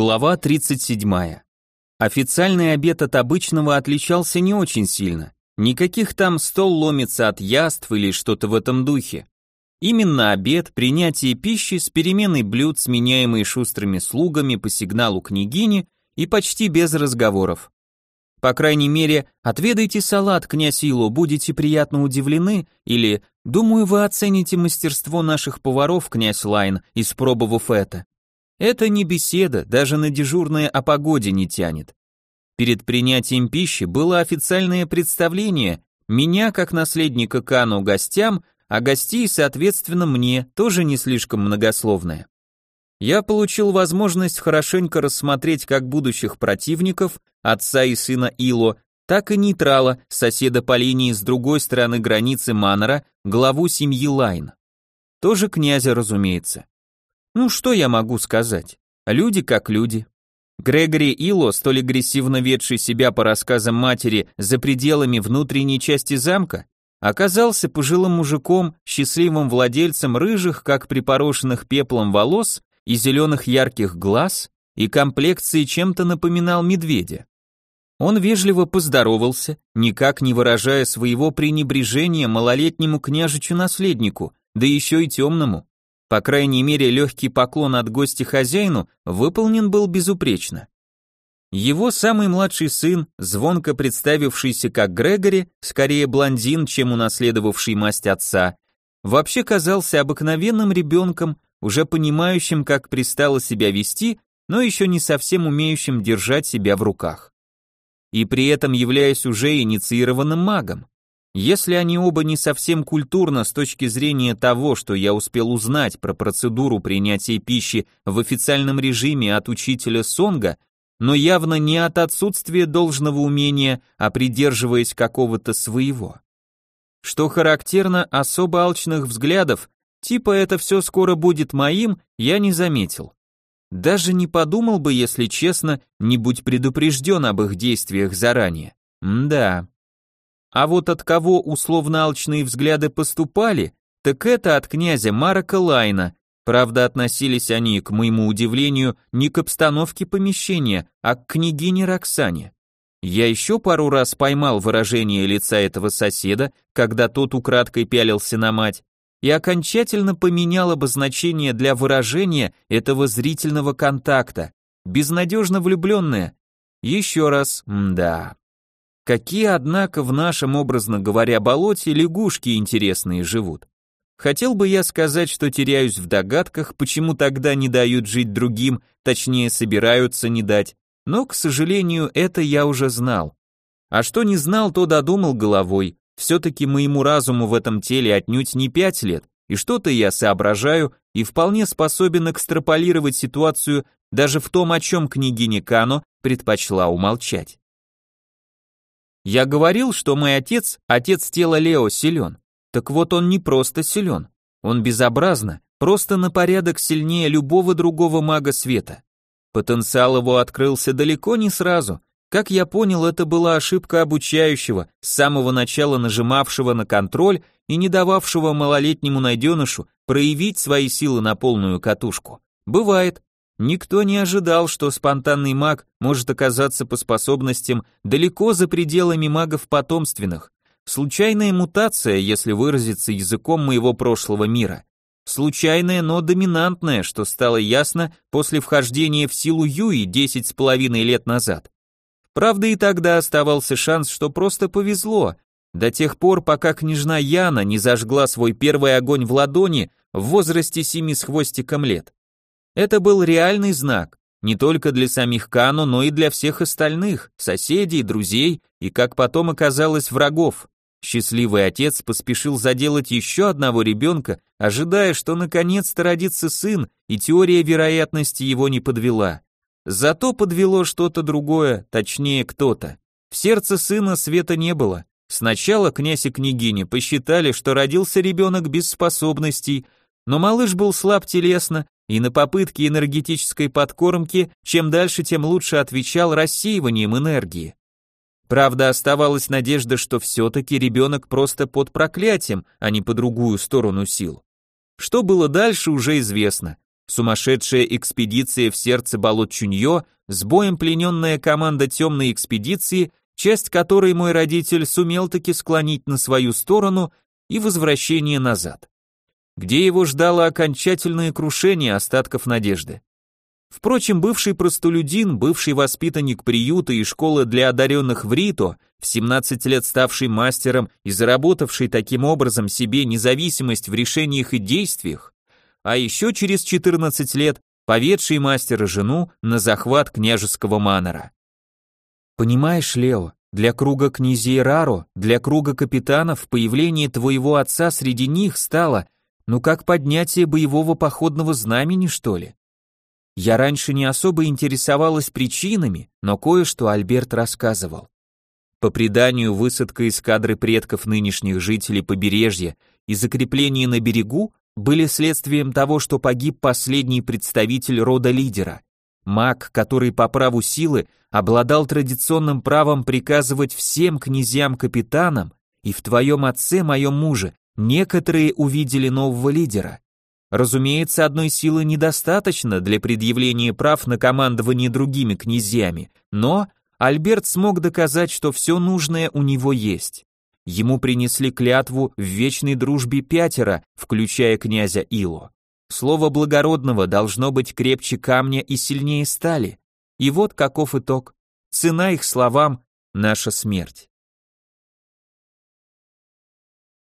Глава 37. Официальный обед от обычного отличался не очень сильно. Никаких там стол ломится от яств или что-то в этом духе. Именно обед, принятие пищи с переменой блюд, сменяемые шустрыми слугами по сигналу княгини и почти без разговоров. По крайней мере, отведайте салат, князь Ило, будете приятно удивлены, или «Думаю, вы оцените мастерство наших поваров, князь Лайн, испробовав это». Это не беседа, даже на дежурное о погоде не тянет. Перед принятием пищи было официальное представление, меня как наследника Кану гостям, а гостей, соответственно, мне, тоже не слишком многословное. Я получил возможность хорошенько рассмотреть как будущих противников, отца и сына Ило, так и нейтрала, соседа по линии с другой стороны границы Манора, главу семьи Лайн. Тоже князя, разумеется. Ну что я могу сказать? Люди как люди. Грегори Ило, столь агрессивно ведший себя по рассказам матери за пределами внутренней части замка, оказался пожилым мужиком, счастливым владельцем рыжих, как припорошенных пеплом волос, и зеленых ярких глаз, и комплекции чем-то напоминал медведя. Он вежливо поздоровался, никак не выражая своего пренебрежения малолетнему княжичу-наследнику, да еще и темному. По крайней мере, легкий поклон от гостя хозяину выполнен был безупречно. Его самый младший сын, звонко представившийся как Грегори, скорее блондин, чем унаследовавший масть отца, вообще казался обыкновенным ребенком, уже понимающим, как пристало себя вести, но еще не совсем умеющим держать себя в руках. И при этом являясь уже инициированным магом. Если они оба не совсем культурно с точки зрения того, что я успел узнать про процедуру принятия пищи в официальном режиме от учителя Сонга, но явно не от отсутствия должного умения, а придерживаясь какого-то своего. Что характерно, особо алчных взглядов, типа «это все скоро будет моим», я не заметил. Даже не подумал бы, если честно, не будь предупрежден об их действиях заранее. Мда. А вот от кого условно алчные взгляды поступали, так это от князя Марака Лайна. Правда, относились они, к моему удивлению, не к обстановке помещения, а к княгине Роксане. Я еще пару раз поймал выражение лица этого соседа, когда тот украдкой пялился на мать, и окончательно поменял обозначение для выражения этого зрительного контакта. Безнадежно влюбленная. Еще раз, мда. Какие, однако, в нашем, образно говоря, болоте лягушки интересные живут. Хотел бы я сказать, что теряюсь в догадках, почему тогда не дают жить другим, точнее, собираются не дать, но, к сожалению, это я уже знал. А что не знал, то додумал головой, все-таки моему разуму в этом теле отнюдь не 5 лет, и что-то я соображаю и вполне способен экстраполировать ситуацию даже в том, о чем княгиня Кано предпочла умолчать. Я говорил, что мой отец, отец тела Лео, силен. Так вот он не просто силен, он безобразно, просто на порядок сильнее любого другого мага света. Потенциал его открылся далеко не сразу. Как я понял, это была ошибка обучающего, с самого начала нажимавшего на контроль и не дававшего малолетнему найденышу проявить свои силы на полную катушку. Бывает. Никто не ожидал, что спонтанный маг может оказаться по способностям далеко за пределами магов потомственных. Случайная мутация, если выразиться языком моего прошлого мира. Случайная, но доминантная, что стало ясно после вхождения в силу Юи 10,5 лет назад. Правда, и тогда оставался шанс, что просто повезло, до тех пор, пока княжна Яна не зажгла свой первый огонь в ладони в возрасте 7 с хвостиком лет. Это был реальный знак, не только для самих Кано, но и для всех остальных, соседей, друзей и, как потом оказалось, врагов. Счастливый отец поспешил заделать еще одного ребенка, ожидая, что наконец-то родится сын, и теория вероятности его не подвела. Зато подвело что-то другое, точнее кто-то. В сердце сына света не было. Сначала князь и княгиня посчитали, что родился ребенок без способностей, но малыш был слаб телесно, и на попытки энергетической подкормки чем дальше, тем лучше отвечал рассеиванием энергии. Правда, оставалась надежда, что все-таки ребенок просто под проклятием, а не по другую сторону сил. Что было дальше, уже известно. Сумасшедшая экспедиция в сердце болот Чуньё, с боем плененная команда темной экспедиции, часть которой мой родитель сумел таки склонить на свою сторону, и возвращение назад, где его ждало окончательное крушение остатков надежды. Впрочем, бывший простолюдин, бывший воспитанник приюта и школы для одаренных в Рито, в 17 лет ставший мастером и заработавший таким образом себе независимость в решениях и действиях, а еще через 14 лет поведший мастера жену на захват княжеского манора. Понимаешь, Лео, для круга князей Раро, для круга капитанов появление твоего отца среди них стало, как поднятие боевого походного знамени, что ли. Я раньше не особо интересовалась причинами, но кое-что Альберт рассказывал. По преданию, высадка эскадры предков нынешних жителей побережья и закрепление на берегу были следствием того, что погиб последний представитель рода лидера, маг, который по праву силы обладал традиционным правом приказывать всем князьям-капитанам, и в твоем отце, моем муже, некоторые увидели нового лидера. Разумеется, одной силы недостаточно для предъявления прав на командование другими князьями, но Альберт смог доказать, что все нужное у него есть. Ему принесли клятву в вечной дружбе 5, включая князя Ило. Слово благородного должно быть крепче камня и сильнее стали. И вот каков итог. Цена их словам — наша смерть.